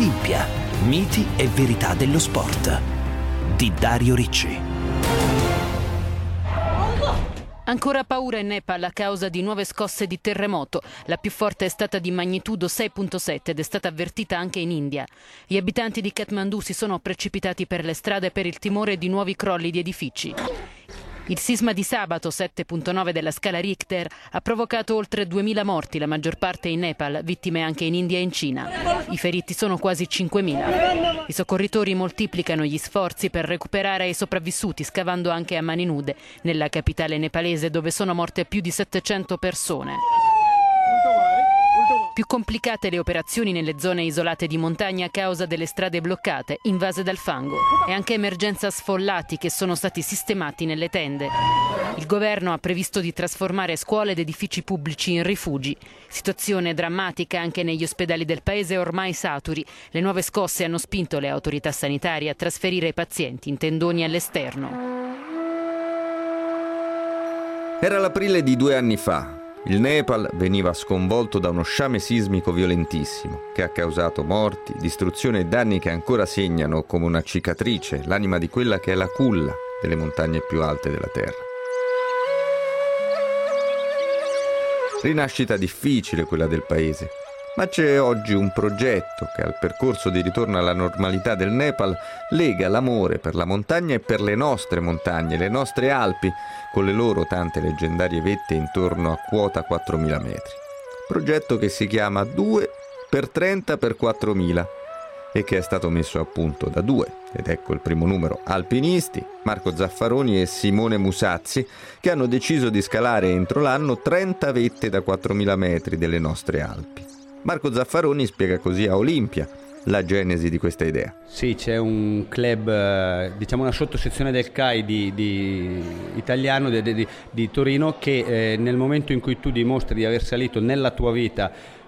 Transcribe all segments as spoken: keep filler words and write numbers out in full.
Olimpia, miti e verità dello sport, di Dario Ricci. Ancora paura in Nepal a causa di nuove scosse di terremoto. La più forte è stata di magnitudo sei virgola sette ed è stata avvertita anche in India. Gli abitanti di Kathmandu si sono precipitati per le strade per il timore di nuovi crolli di edifici. Il sisma di sabato, sette virgola nove della scala Richter, ha provocato oltre duemila morti, la maggior parte in Nepal, vittime anche in India e in Cina. I feriti sono quasi cinquemila. I soccorritori moltiplicano gli sforzi per recuperare i sopravvissuti, scavando anche a mani nude nella capitale nepalese, dove sono morte più di settecento persone. Più complicate le operazioni nelle zone isolate di montagna a causa delle strade bloccate, invase dal fango, e anche emergenza sfollati che sono stati sistemati nelle tende. Il governo ha previsto di trasformare scuole ed edifici pubblici in rifugi. Situazione drammatica anche negli ospedali del paese ormai saturi. Le nuove scosse hanno spinto le autorità sanitarie a trasferire i pazienti in tendoni all'esterno. Era l'aprile di due anni fa. Il Nepal veniva sconvolto da uno sciame sismico violentissimo che ha causato morti, distruzione e danni che ancora segnano come una cicatrice l'anima di quella che è la culla delle montagne più alte della Terra. Rinascita difficile quella del paese, ma c'è oggi un progetto che al percorso di ritorno alla normalità del Nepal lega l'amore per la montagna e per le nostre montagne, le nostre Alpi, con le loro tante leggendarie vette intorno a quota quattromila metri. Progetto che si chiama due per trenta per quattromila e che è stato messo a punto da due, ed ecco il primo numero, alpinisti, Marco Zaffaroni e Simone Musazzi, che hanno deciso di scalare entro l'anno trenta vette da quattromila metri delle nostre Alpi. Marco Zaffaroni spiega così a Olimpia la genesi di questa idea. Sì, c'è un club, diciamo una sottosezione del C A I di, di italiano di, di, di Torino che eh, nel momento in cui tu dimostri di aver salito nella tua vita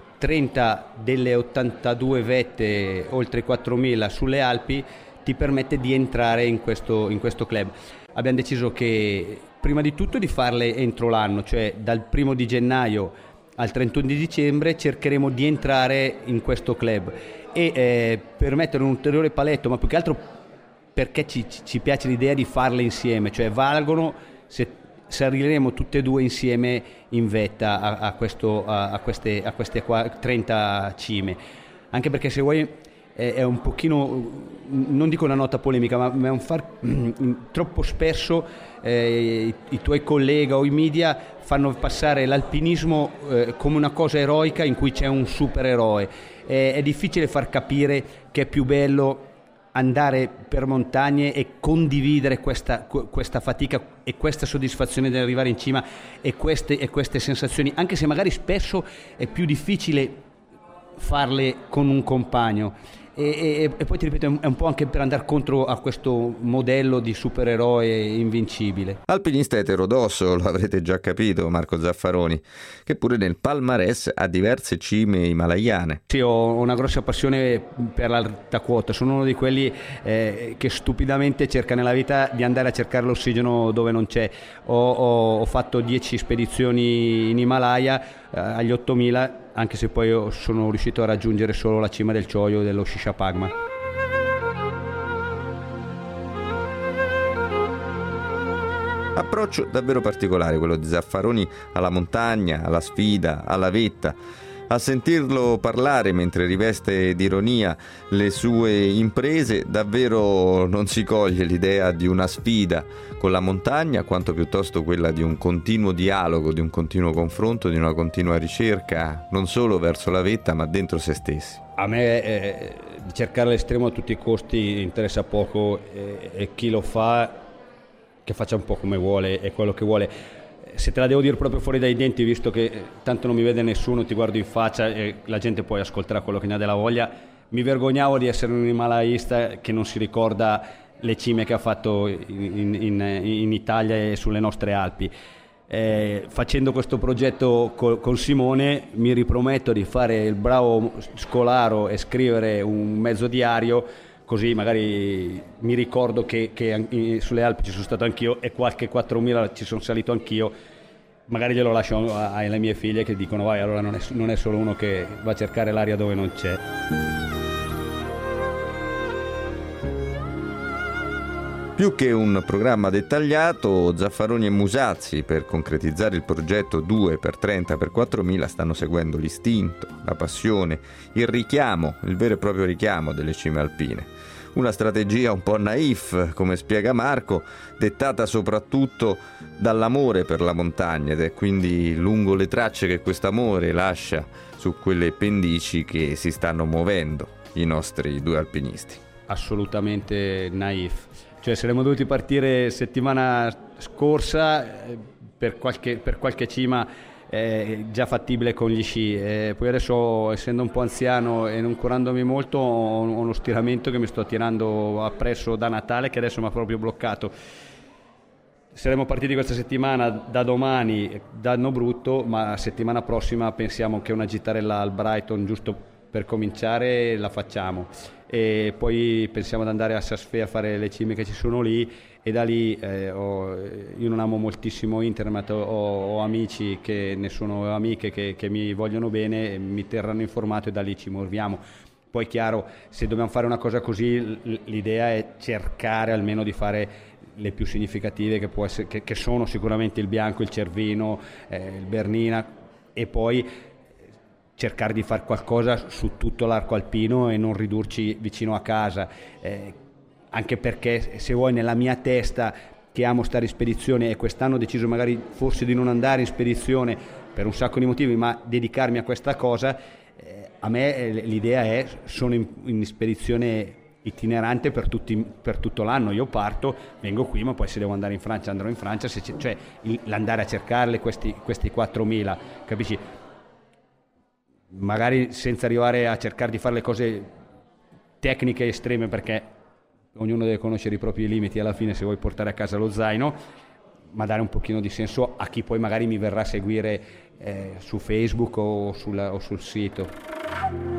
trenta delle ottantadue vette oltre quattromila sulle Alpi ti permette di entrare in questo, in questo club. Abbiamo deciso che prima di tutto di farle entro l'anno, cioè dal primo di gennaio al trentuno di dicembre cercheremo di entrare in questo club e eh, per mettere un ulteriore paletto, ma più che altro perché ci, ci piace l'idea di farle insieme, cioè valgono se saliremo tutte e due insieme in vetta a, a, questo, a, a queste, a queste trenta cime, anche perché se vuoi è, è un pochino, non dico una nota polemica, ma è un far troppo spesso eh, i, i tuoi collega o i media fanno passare l'alpinismo eh, come una cosa eroica in cui c'è un supereroe. Eh, è difficile far capire che è più bello andare per montagne e condividere questa, questa fatica e questa soddisfazione di arrivare in cima e queste, e queste sensazioni, anche se magari spesso è più difficile farle con un compagno. E, e, e poi ti ripeto, è un po' anche per andare contro a questo modello di supereroe invincibile. Alpinista eterodosso, lo avrete già capito, Marco Zaffaroni, che pure nel palmarès ha diverse cime himalayane. Sì, ho una grossa passione per l'alta quota, sono uno di quelli eh, che stupidamente cerca nella vita di andare a cercare l'ossigeno dove non c'è. Ho, ho, ho fatto dieci spedizioni in Himalaya eh, agli ottomila, anche se poi sono riuscito a raggiungere solo la cima del Choyo dello Shishapangma. Approccio davvero particolare quello di Zaffaroni alla montagna, alla sfida, alla vetta. A sentirlo parlare mentre riveste d'ironia le sue imprese, davvero non si coglie l'idea di una sfida con la montagna, quanto piuttosto quella di un continuo dialogo, di un continuo confronto, di una continua ricerca, non solo verso la vetta, ma dentro se stessi. A me eh, di cercare l'estremo a tutti i costi interessa poco e, e chi lo fa che faccia un po' come vuole e quello che vuole. Se te la devo dire proprio fuori dai denti, visto che tanto non mi vede nessuno, ti guardo in faccia e la gente poi ascolterà quello che ne ha della voglia, mi vergognavo di essere un himalayista che non si ricorda le cime che ha fatto in, in, in Italia e sulle nostre Alpi. Eh, facendo questo progetto col, con Simone mi riprometto di fare il bravo scolaro e scrivere un mezzo diario, così magari mi ricordo che, che sulle Alpi ci sono stato anch'io e qualche quattromila ci sono salito anch'io, magari glielo lascio alle mie figlie che dicono vai, allora non è, non è solo uno che va a cercare l'aria dove non c'è. Più che un programma dettagliato, Zaffaroni e Musazzi, per concretizzare il progetto due per trenta per quattromila, stanno seguendo l'istinto, la passione, il richiamo, il vero e proprio richiamo delle cime alpine. Una strategia un po' naif, come spiega Marco, dettata soprattutto dall'amore per la montagna, ed è quindi lungo le tracce che quest'amore lascia su quelle pendici che si stanno muovendo i nostri due alpinisti. Assolutamente naif. Cioè saremmo dovuti partire settimana scorsa eh, per, qualche, per qualche cima eh, già fattibile con gli sci. Eh, poi adesso, essendo un po' anziano e non curandomi molto, ho, ho uno stiramento che mi sto tirando appresso da Natale, che adesso mi ha proprio bloccato. Saremo partiti questa settimana, da domani danno brutto, ma settimana prossima pensiamo che una gitarella al Brighton, giusto per cominciare, la facciamo. E poi pensiamo ad andare a Sasfe a fare le cime che ci sono lì, e da lì eh, ho, io non amo moltissimo internet, ho, ho amici che ne sono amiche che, che mi vogliono bene, mi terranno informato, e da lì ci muoviamo. Poi chiaro, se dobbiamo fare una cosa così, l'idea è cercare almeno di fare le più significative, che, può essere, che, che sono sicuramente il Bianco, il Cervino, eh, il Bernina, e poi cercare di fare qualcosa su tutto l'arco alpino e non ridurci vicino a casa, eh, anche perché, se vuoi, nella mia testa, che amo stare in spedizione, e quest'anno ho deciso magari forse di non andare in spedizione per un sacco di motivi, ma dedicarmi a questa cosa, eh, a me eh, l'idea è, sono in, in spedizione itinerante per, tutti, per tutto l'anno. Io parto, vengo qui, ma poi se devo andare in Francia andrò in Francia, se cioè il, l'andare a cercarle questi, questi quattromila, capisci? Magari senza arrivare a cercare di fare le cose tecniche estreme, perché ognuno deve conoscere i propri limiti alla fine se vuoi portare a casa lo zaino, ma dare un pochino di senso a chi poi magari mi verrà a seguire eh, su Facebook o, sulla, o sul sito.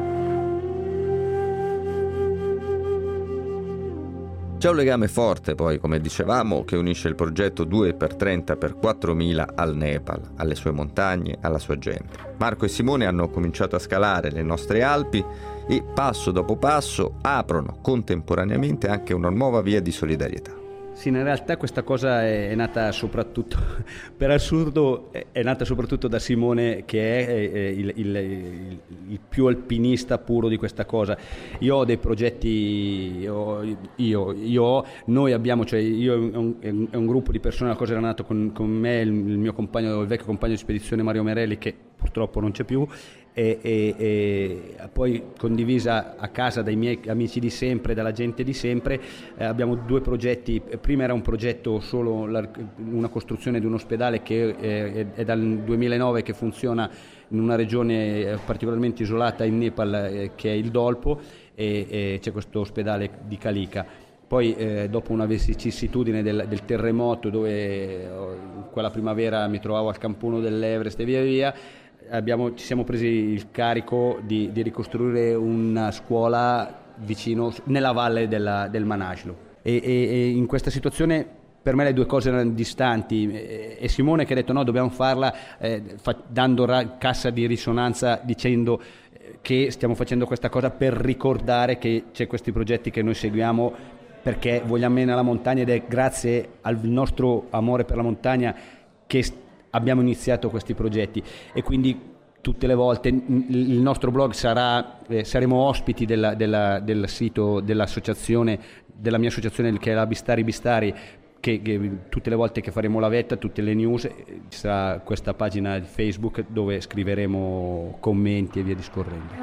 C'è un legame forte poi, come dicevamo, che unisce il progetto due per trenta per quattromila al Nepal, alle sue montagne, alla sua gente. Marco e Simone hanno cominciato a scalare le nostre Alpi e passo dopo passo aprono contemporaneamente anche una nuova via di solidarietà. Sì, in realtà questa cosa è nata soprattutto, per assurdo, è nata soprattutto da Simone, che è il, il, il, il più alpinista puro di questa cosa. Io ho dei progetti, io, io, io noi abbiamo, cioè io è un, è un gruppo di persone, la cosa era nata con, con me, il, il mio compagno, il vecchio compagno di spedizione Mario Merelli, che purtroppo non c'è più, e, e, e poi condivisa a casa dai miei amici di sempre, dalla gente di sempre. Eh, abbiamo due progetti. Prima era un progetto solo, la, una costruzione di un ospedale che è, è dal duemilanove che funziona in una regione particolarmente isolata in Nepal, eh, che è il Dolpo, e, e c'è questo ospedale di Kalika. Poi eh, dopo una vicissitudine del, del terremoto, dove oh, quella primavera mi trovavo al campuno dell'Everest e via via, Abbiamo, ci siamo presi il carico di, di ricostruire una scuola vicino, nella valle della, del Manaslu, e, e, e in questa situazione per me le due cose erano distanti, e, e Simone che ha detto no, dobbiamo farla, eh, fa, dando ra, cassa di risonanza, dicendo che stiamo facendo questa cosa per ricordare che c'è questi progetti che noi seguiamo perché vogliamo bene alla montagna, ed è grazie al nostro amore per la montagna che st- abbiamo iniziato questi progetti. E quindi tutte le volte il nostro blog sarà, eh, saremo ospiti della, della, del sito dell'associazione, della mia associazione, che è la Bistari Bistari, che, che tutte le volte che faremo la vetta, tutte le news, eh, ci sarà questa pagina di Facebook dove scriveremo commenti e via discorrendo.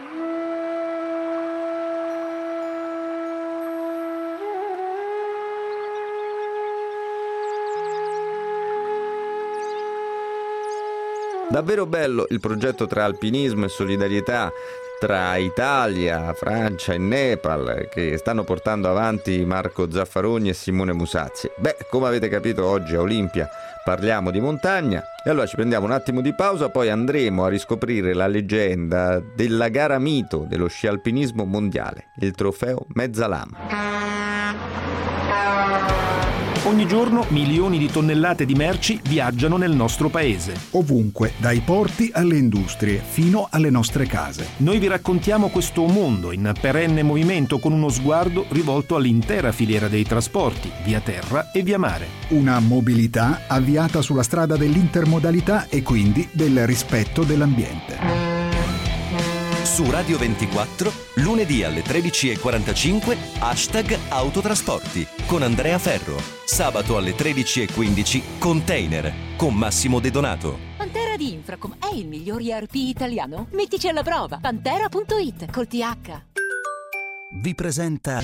Davvero bello il progetto tra alpinismo e solidarietà tra Italia, Francia e Nepal, che stanno portando avanti Marco Zaffaroni e Simone Musazzi. Beh, come avete capito, oggi a Olimpia parliamo di montagna, e allora ci prendiamo un attimo di pausa, poi andremo a riscoprire la leggenda della gara mito dello sci alpinismo mondiale, il trofeo Mezzalama. Ogni giorno milioni di tonnellate di merci viaggiano nel nostro paese. Ovunque, dai porti alle industrie, fino alle nostre case. Noi vi raccontiamo questo mondo in perenne movimento con uno sguardo rivolto all'intera filiera dei trasporti, via terra e via mare. Una mobilità avviata sulla strada dell'intermodalità e quindi del rispetto dell'ambiente. Su Radio ventiquattro, lunedì alle tredici e quarantacinque, hashtag Autotrasporti con Andrea Ferro. Sabato alle tredici e quindici, Container con Massimo De Donato. Pantera di Infracom è il miglior E R P italiano? Mettici alla prova. Pantera punto it col T H. Vi presenta...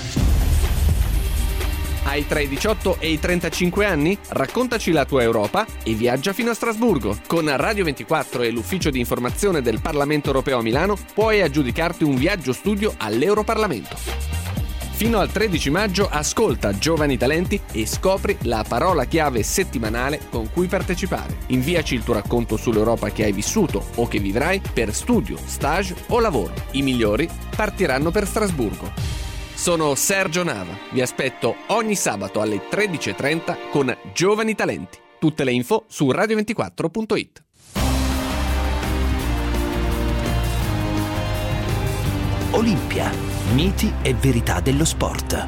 Hai tra i diciotto e i trentacinque anni? Raccontaci la tua Europa e viaggia fino a Strasburgo. Con Radio ventiquattro e l'ufficio di informazione del Parlamento Europeo a Milano puoi aggiudicarti un viaggio studio all'Europarlamento. Fino al tredici maggio ascolta Giovani Talenti e scopri la parola chiave settimanale con cui partecipare. Inviaci il tuo racconto sull'Europa che hai vissuto o che vivrai per studio, stage o lavoro. I migliori partiranno per Strasburgo. Sono Sergio Nava, vi aspetto ogni sabato alle tredici e trenta con Giovani Talenti. Tutte le info su radio ventiquattro punto it. Olimpia, miti e verità dello sport.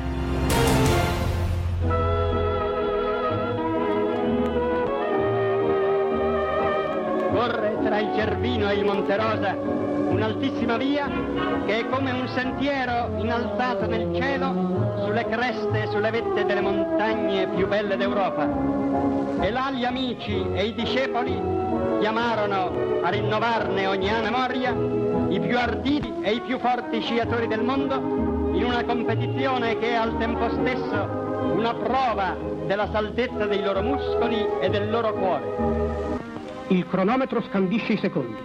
Corre tra il Cervino e il Monterosa un'altissima via che è come un sentiero innalzato nel cielo sulle creste e sulle vette delle montagne più belle d'Europa. E là gli amici e i discepoli chiamarono a rinnovarne ogni anno memoria i più arditi e i più forti sciatori del mondo in una competizione che è al tempo stesso una prova della salvezza dei loro muscoli e del loro cuore. Il cronometro scandisce i secondi.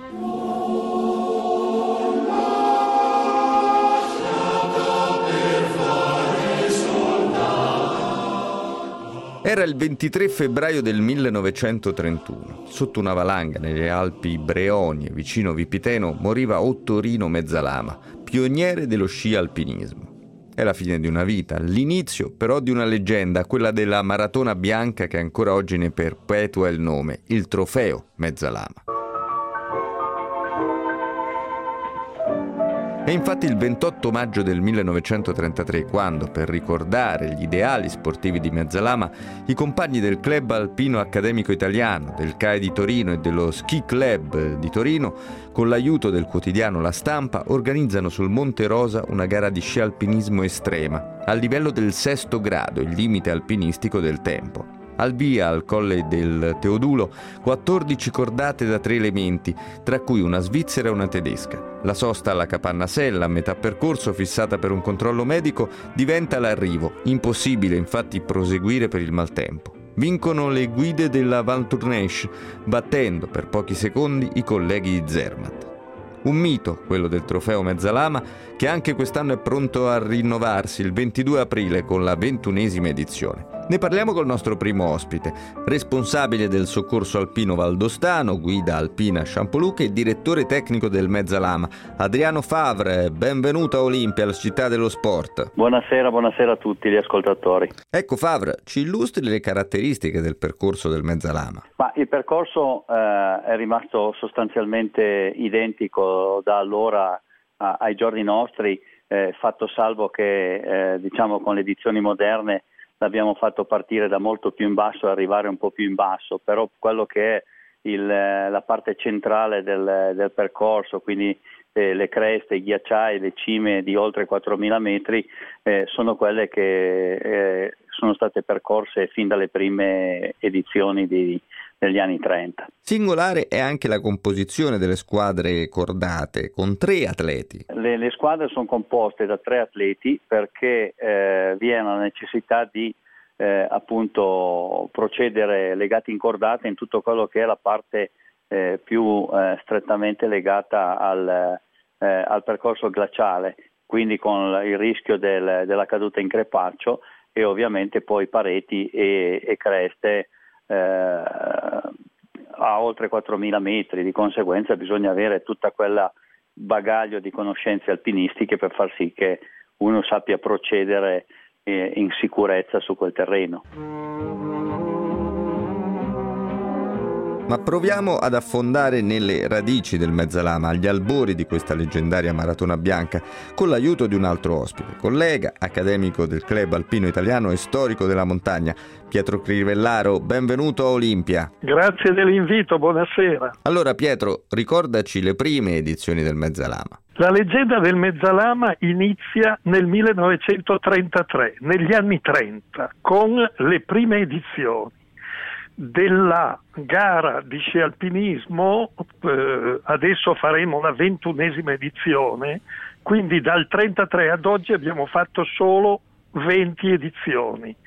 Era il ventitré febbraio del millenovecentotrentuno. Sotto una valanga nelle Alpi Breonie, vicino Vipiteno, moriva Ottorino Mezzalama, pioniere dello sci alpinismo. È la fine di una vita, l'inizio però di una leggenda, quella della maratona bianca che ancora oggi ne perpetua il nome, il trofeo Mezzalama. È infatti il ventotto maggio del millenovecentotrentatré quando, per ricordare gli ideali sportivi di Mezzalama, i compagni del Club Alpino Accademico Italiano, del C A E di Torino e dello Ski Club di Torino, con l'aiuto del quotidiano La Stampa, organizzano sul Monte Rosa una gara di sci alpinismo estrema, al livello del sesto grado, il limite alpinistico del tempo. Al via al Colle del Teodulo, quattordici cordate da tre elementi, tra cui una svizzera e una tedesca. La sosta alla Capanna Sella, a metà percorso fissata per un controllo medico, diventa l'arrivo. Impossibile infatti proseguire per il maltempo. Vincono le guide della Van Tournèche, battendo per pochi secondi i colleghi di Zermatt. Un mito, quello del trofeo Mezzalama, che anche quest'anno è pronto a rinnovarsi il ventidue aprile con la ventunesima edizione. Ne parliamo col nostro primo ospite, responsabile del soccorso alpino valdostano, guida alpina Champoluc e direttore tecnico del Mezzalama, Adriano Favre. Benvenuto a Olimpia, la città dello sport. Buonasera, buonasera a tutti gli ascoltatori. Ecco Favre, ci illustri le caratteristiche del percorso del Mezzalama. Ma il percorso eh, è rimasto sostanzialmente identico da allora a, ai giorni nostri, eh, fatto salvo che eh, diciamo con le edizioni moderne l'abbiamo fatto partire da molto più in basso e arrivare un po' più in basso, però quello che è il, la parte centrale del, del percorso, quindi eh, le creste, i ghiacciai, le cime di oltre quattromila metri, eh, sono quelle che eh, sono state percorse fin dalle prime edizioni di, degli anni trenta. Singolare è anche la composizione delle squadre cordate, con tre atleti. Le, le squadre sono composte da tre atleti perché eh, vi è una necessità di eh, appunto procedere legati in cordata in tutto quello che è la parte eh, più eh, strettamente legata al, eh, al percorso glaciale, quindi con il rischio del, della caduta in crepaccio e ovviamente poi pareti e, e creste eh, a oltre quattromila metri, di conseguenza bisogna avere tutta quella bagaglio di conoscenze alpinistiche per far sì che uno sappia procedere eh, in sicurezza su quel terreno. Ma proviamo ad affondare nelle radici del Mezzalama, agli albori di questa leggendaria maratona bianca, con l'aiuto di un altro ospite, collega, accademico del Club Alpino Italiano e storico della montagna, Pietro Crivellaro. Benvenuto a Olimpia. Grazie dell'invito, buonasera. Allora Pietro, ricordaci le prime edizioni del Mezzalama. La leggenda del Mezzalama inizia nel millenovecentotrentatré, negli anni trenta, con le prime edizioni della gara di sci alpinismo. Eh, adesso faremo la ventunesima edizione, quindi dal trentatré ad oggi abbiamo fatto solo venti edizioni.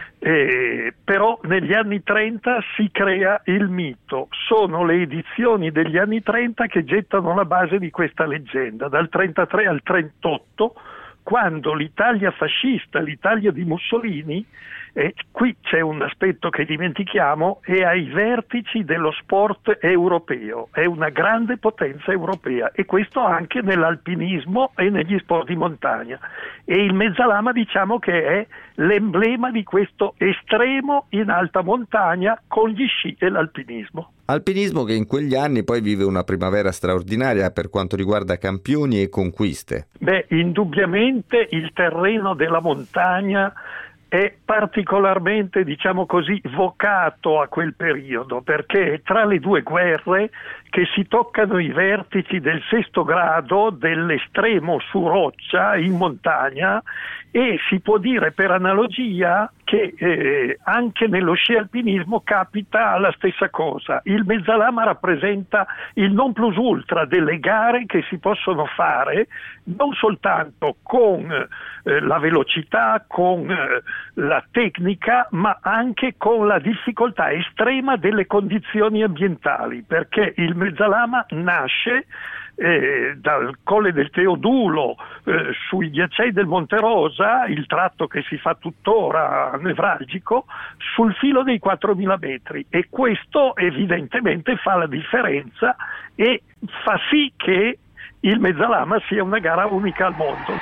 Eh, però negli anni trenta si crea il mito, sono le edizioni degli anni trenta che gettano la base di questa leggenda, dal trentatré al trentotto, quando l'Italia fascista, l'Italia di Mussolini, e qui c'è un aspetto che dimentichiamo, è ai vertici dello sport europeo, è una grande potenza europea, e questo anche nell'alpinismo e negli sport di montagna, e il Mezzalama diciamo che è l'emblema di questo estremo in alta montagna con gli sci e l'alpinismo. Alpinismo che in quegli anni poi vive una primavera straordinaria per quanto riguarda campioni e conquiste. Beh, indubbiamente il terreno della montagna è particolarmente, diciamo così, vocato a quel periodo, perché è tra le due guerre che si toccano i vertici del sesto grado dell'estremo su roccia in montagna, e si può dire per analogia che eh, anche nello sci alpinismo capita la stessa cosa. Il Mezzalama rappresenta il non plus ultra delle gare che si possono fare non soltanto con eh, la velocità, con eh, la tecnica, ma anche con la difficoltà estrema delle condizioni ambientali, perché il Mezzalama nasce Eh, dal Colle del Teodulo eh, sui ghiacciai del Monte Rosa, il tratto che si fa tuttora nevralgico, sul filo dei quattromila metri, e questo evidentemente fa la differenza e fa sì che il Mezzalama sia una gara unica al mondo.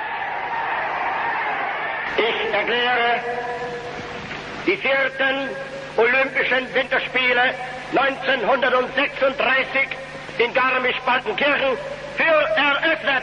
Ich erkläre die vierten Olympischen Winterspiele neunzehnhundertsechsunddreißig in Garmisch-Partenkirchen für eröffnet.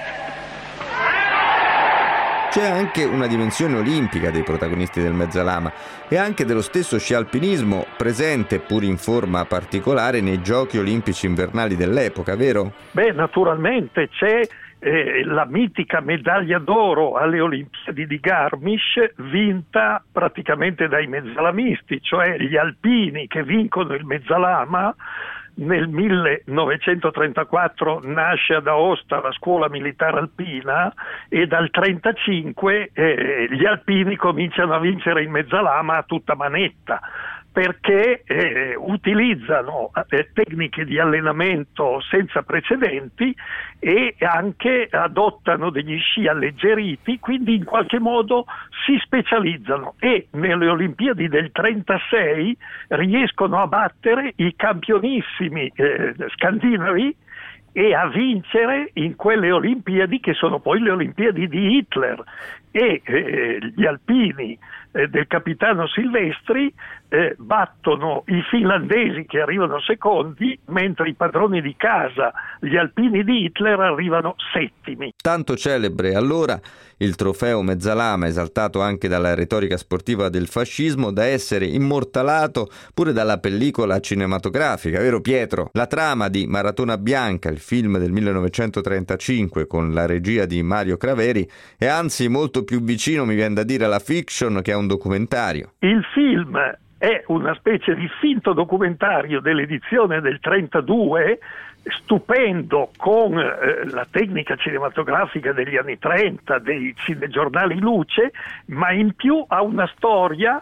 C'è anche una dimensione olimpica dei protagonisti del Mezzalama e anche dello stesso sci alpinismo, presente pur in forma particolare nei Giochi Olimpici Invernali dell'epoca, vero? Beh, naturalmente c'è eh, la mitica medaglia d'oro alle Olimpiadi di Garmisch, vinta praticamente dai mezzalamisti, cioè gli alpini che vincono il Mezzalama. Nel millenovecentotrentaquattro nasce ad Aosta la scuola militare alpina, e dal trentacinque eh, gli alpini cominciano a vincere il Mezzalama a tutta manetta, perché eh, utilizzano eh, tecniche di allenamento senza precedenti e anche adottano degli sci alleggeriti, quindi in qualche modo si specializzano, e nelle Olimpiadi del trentasei riescono a battere i campionissimi eh, scandinavi e a vincere in quelle Olimpiadi che sono poi le Olimpiadi di Hitler, e eh, gli alpini eh, del capitano Silvestri eh, battono i finlandesi che arrivano secondi, mentre i padroni di casa, gli alpini di Hitler, arrivano settimi. Tanto celebre allora il trofeo Mezzalama, esaltato anche dalla retorica sportiva del fascismo, da essere immortalato pure dalla pellicola cinematografica, vero Pietro? La trama di Maratona Bianca, il film del millenovecentotrentacinque con la regia di Mario Craveri, è anzi molto più vicino, mi viene da dire, alla fiction che a un documentario. Il film è una specie di finto documentario dell'edizione del trentadue, stupendo, con eh, la tecnica cinematografica degli anni trenta, dei cinegiornali luce, ma in più ha una storia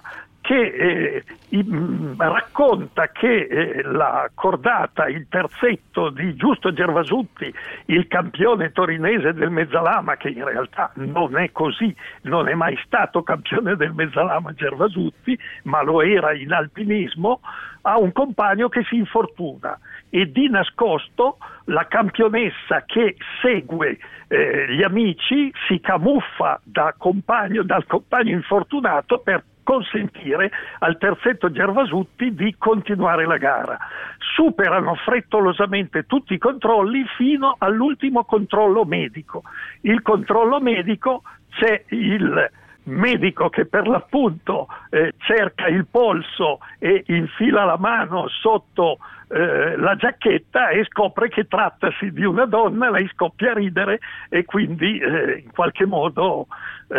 che eh, in, racconta che eh, la cordata, il terzetto di Giusto Gervasutti, il campione torinese del Mezzalama, che in realtà non è così, non è mai stato campione del Mezzalama Gervasutti, ma lo era in alpinismo, ha un compagno che si infortuna e di nascosto la campionessa che segue eh, gli amici si camuffa da compagno, dal compagno infortunato per consentire al terzetto Gervasutti di continuare la gara. Superano frettolosamente tutti i controlli fino all'ultimo controllo medico. Il controllo medico, c'è il medico che per l'appunto eh, cerca il polso e infila la mano sotto eh, la giacchetta e scopre che trattasi di una donna, lei scoppia a ridere e quindi eh, in qualche modo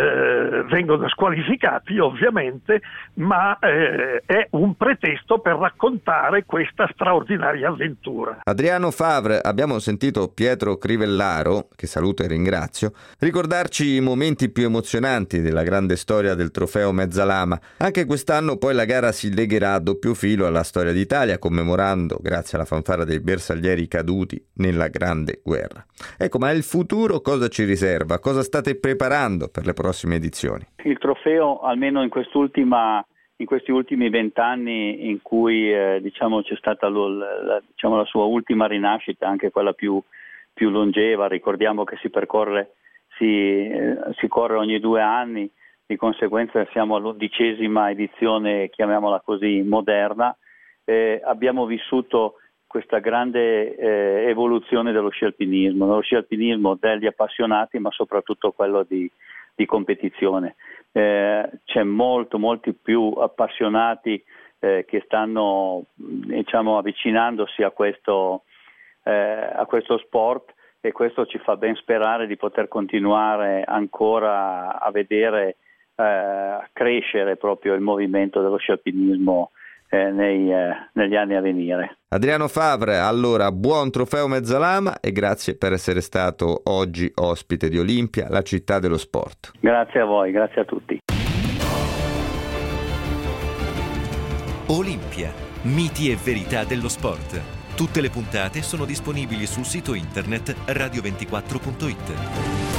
eh, vengono squalificati ovviamente, ma eh, è un pretesto per raccontare questa straordinaria avventura. Adriano Favre, abbiamo sentito Pietro Crivellaro, che saluto e ringrazio, ricordarci i momenti più emozionanti della grande storia del trofeo Mezzalama. Anche quest'anno poi la gara si legherà a doppio filo alla storia d'Italia, commemorando, grazie alla fanfara dei bersaglieri caduti nella Grande Guerra. Ecco, ma il futuro cosa ci riserva? Cosa state preparando per le prossime edizioni? Il trofeo, almeno in quest'ultima in questi ultimi vent'anni in cui eh, diciamo c'è stata lo, la, diciamo, la sua ultima rinascita, anche quella più, più longeva, ricordiamo che si percorre, si, eh, si corre ogni due anni, di conseguenza siamo all'undicesima edizione, chiamiamola così, moderna. Eh, abbiamo vissuto questa grande eh, evoluzione dello sci alpinismo, dello sci alpinismo degli appassionati, ma soprattutto quello di, di competizione. Eh, c'è molto, molti più appassionati eh, che stanno, diciamo, avvicinandosi a questo, eh, a questo sport, e questo ci fa ben sperare di poter continuare ancora a vedere eh, crescere proprio il movimento dello sci alpinismo Eh, nei, eh, negli anni a venire. Adriano Favre, allora buon trofeo Mezzalama e grazie per essere stato oggi ospite di Olimpia, la città dello sport. Grazie a voi, grazie a tutti. Olimpia, miti e verità dello sport. Tutte le puntate sono disponibili sul sito internet radio ventiquattro punto it.